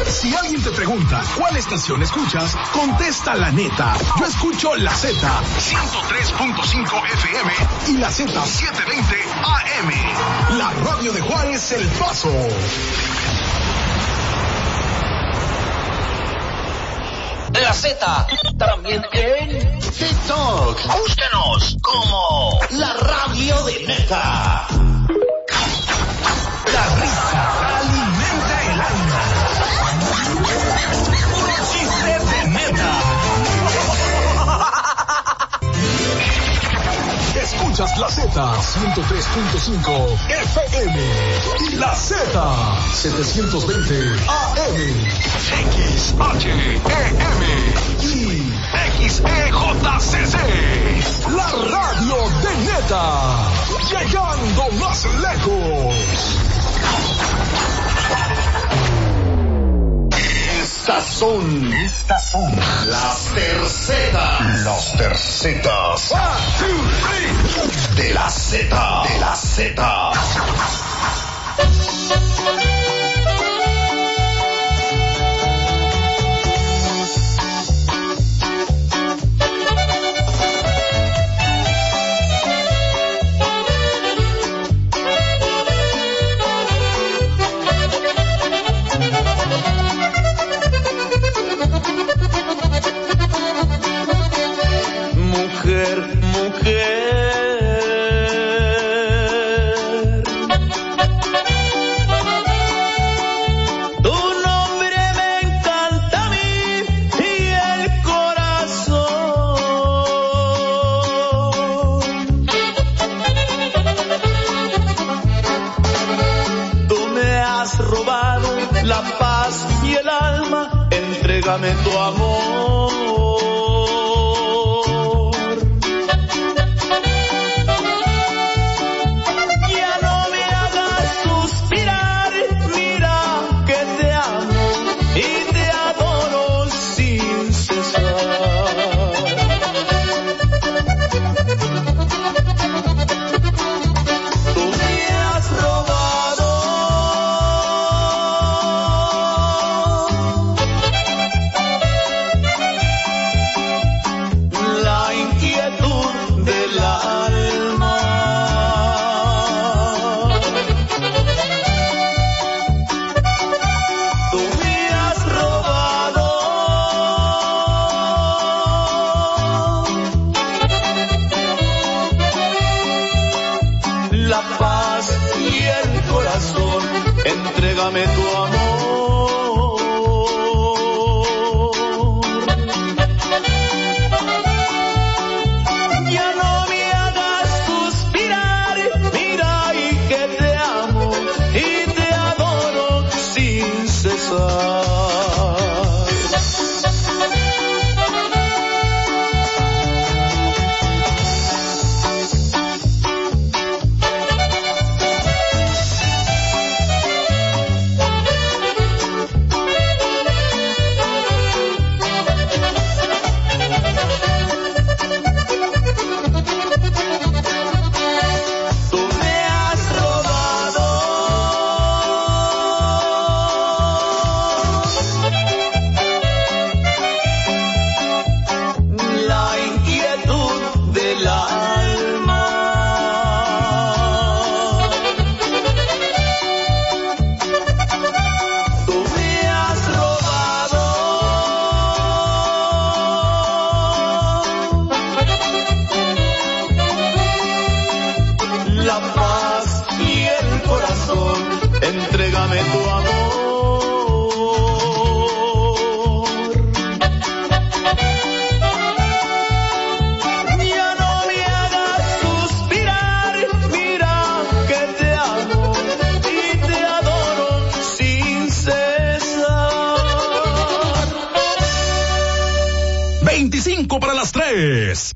Si alguien te pregunta cuál estación escuchas, contesta la neta. Yo escucho la Z 103.5 FM y la Z 720 AM. La radio de Juárez, El Paso. La Z también en TikTok. Búsquenos como la radio de neta. La risa alimenta el alma. Un chiste de neta. Escuchas la Z 103.5 FM y la Z 720 AM. XHEM y XEJCC. La radio de neta. Llegando más lejos. Estas son las tercetas. Las tercetas. 1, 2, 3. De la Z. De la Z. Entrégame tu amor. Ya no me hagas suspirar, mira que te amo y te adoro sin cesar. Tú me has robado entrégame tu amor. Ya no me hagas suspirar, mira y que te amo y te adoro sin cesar. Entrégame tu amor. Ya no me hagas suspirar, mira que te amo y te adoro sin cesar. 25 para las 3.